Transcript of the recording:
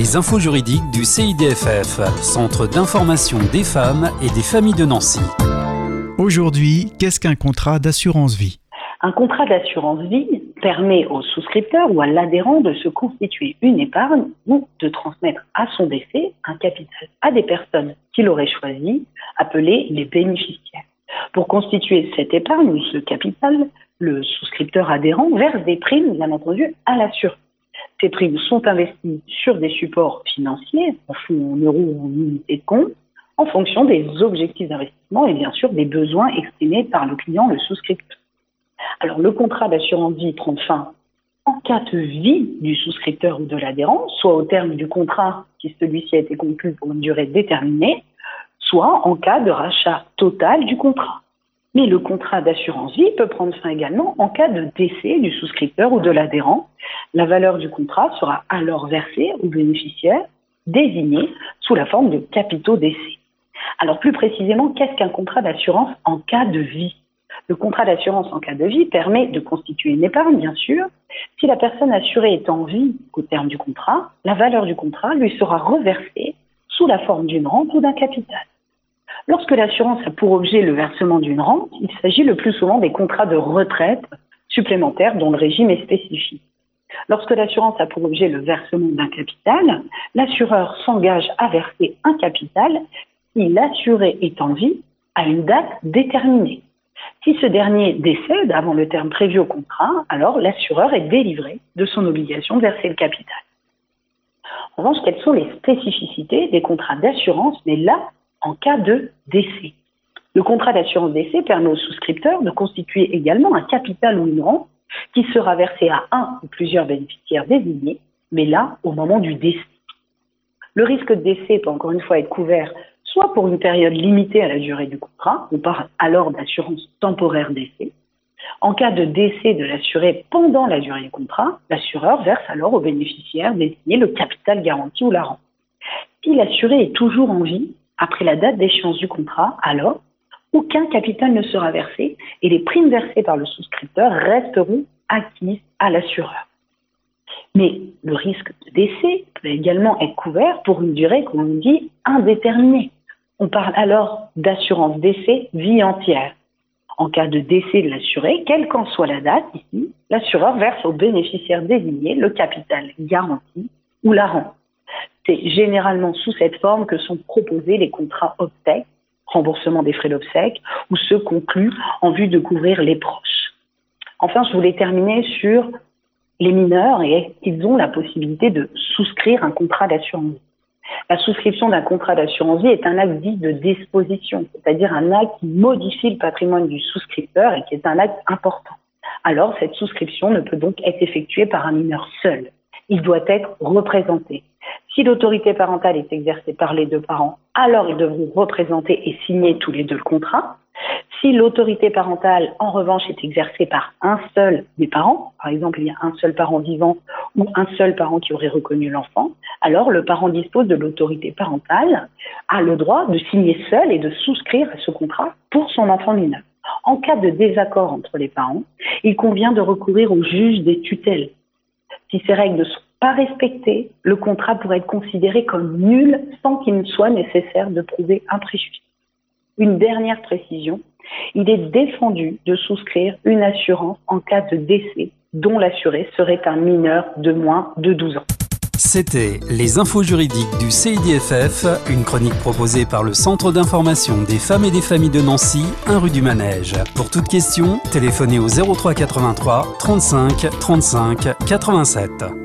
Les infos juridiques du CIDFF, Centre d'information des femmes et des familles de Nancy. Aujourd'hui, qu'est-ce qu'un contrat d'assurance vie ? Un contrat d'assurance vie permet au souscripteur ou à l'adhérent de se constituer une épargne ou de transmettre à son décès un capital à des personnes qu'il aurait choisies, appelées les bénéficiaires. Pour constituer cette épargne ou ce capital, le souscripteur adhérent verse des primes, bien entendu, à l'assureur. Ces primes sont investies sur des supports financiers, en fonds en euros ou en unités de compte, en fonction des objectifs d'investissement et bien sûr des besoins exprimés par le client, le souscripteur. Alors, le contrat d'assurance vie prend fin en cas de vie du souscripteur ou de l'adhérent, soit au terme du contrat si celui-ci a été conclu pour une durée déterminée, soit en cas de rachat total du contrat. Mais le contrat d'assurance vie peut prendre fin également en cas de décès du souscripteur ou de l'adhérent. La valeur du contrat sera alors versée aux bénéficiaires désignés sous la forme de capitaux décès. Alors plus précisément, qu'est-ce qu'un contrat d'assurance en cas de vie ? Le contrat d'assurance en cas de vie permet de constituer une épargne, bien sûr. Si la personne assurée est en vie au terme du contrat, la valeur du contrat lui sera reversée sous la forme d'une rente ou d'un capital. Lorsque l'assurance a pour objet le versement d'une rente, il s'agit le plus souvent des contrats de retraite supplémentaires dont le régime est spécifique. Lorsque l'assurance a pour objet le versement d'un capital, l'assureur s'engage à verser un capital si l'assuré est en vie à une date déterminée. Si ce dernier décède avant le terme prévu au contrat, alors l'assureur est délivré de son obligation de verser le capital. En revanche, quelles sont les spécificités des contrats d'assurance, mais là, en cas de décès? Le contrat d'assurance décès permet au souscripteur de constituer également un capital ou une rente qui sera versé à un ou plusieurs bénéficiaires désignés, mais là, au moment du décès. Le risque de décès peut encore une fois être couvert soit pour une période limitée à la durée du contrat, on parle alors d'assurance temporaire décès. En cas de décès de l'assuré pendant la durée du contrat, l'assureur verse alors aux bénéficiaires désignés le capital garanti ou la rente. Si l'assuré est toujours en vie, après la date d'échéance du contrat, alors aucun capital ne sera versé et les primes versées par le souscripteur resteront acquises à l'assureur. Mais le risque de décès peut également être couvert pour une durée, comme on dit, indéterminée. On parle alors d'assurance décès vie entière. En cas de décès de l'assuré, quelle qu'en soit la date, ici, l'assureur verse aux bénéficiaires désignés le capital garanti ou la rente. C'est généralement sous cette forme que sont proposés les contrats obsèques, remboursement des frais d'obsèques, ou ceux conclus en vue de couvrir les proches. Enfin, je voulais terminer sur les mineurs et ils ont la possibilité de souscrire un contrat d'assurance vie. La souscription d'un contrat d'assurance vie est un acte dit de disposition, c'est-à-dire un acte qui modifie le patrimoine du souscripteur et qui est un acte important. Alors, cette souscription ne peut donc être effectuée par un mineur seul. Il doit être représenté. Si l'autorité parentale est exercée par les deux parents, alors ils devront représenter et signer tous les deux le contrat. Si l'autorité parentale, en revanche, est exercée par un seul des parents, par exemple, il y a un seul parent vivant ou un seul parent qui aurait reconnu l'enfant, alors le parent dispose de l'autorité parentale, a le droit de signer seul et de souscrire à ce contrat pour son enfant mineur. En cas de désaccord entre les parents, il convient de recourir au juge des tutelles. Si ces règles ne sont pas respectées, le contrat pourrait être considéré comme nul sans qu'il ne soit nécessaire de prouver un préjudice. Une dernière précision, il est défendu de souscrire une assurance en cas de décès dont l'assuré serait un mineur de moins de 12 ans. C'était les infos juridiques du CIDFF, une chronique proposée par le Centre d'information des femmes et des familles de Nancy, 1 rue du Manège. Pour toute question, téléphonez au 03 83 35 35 87.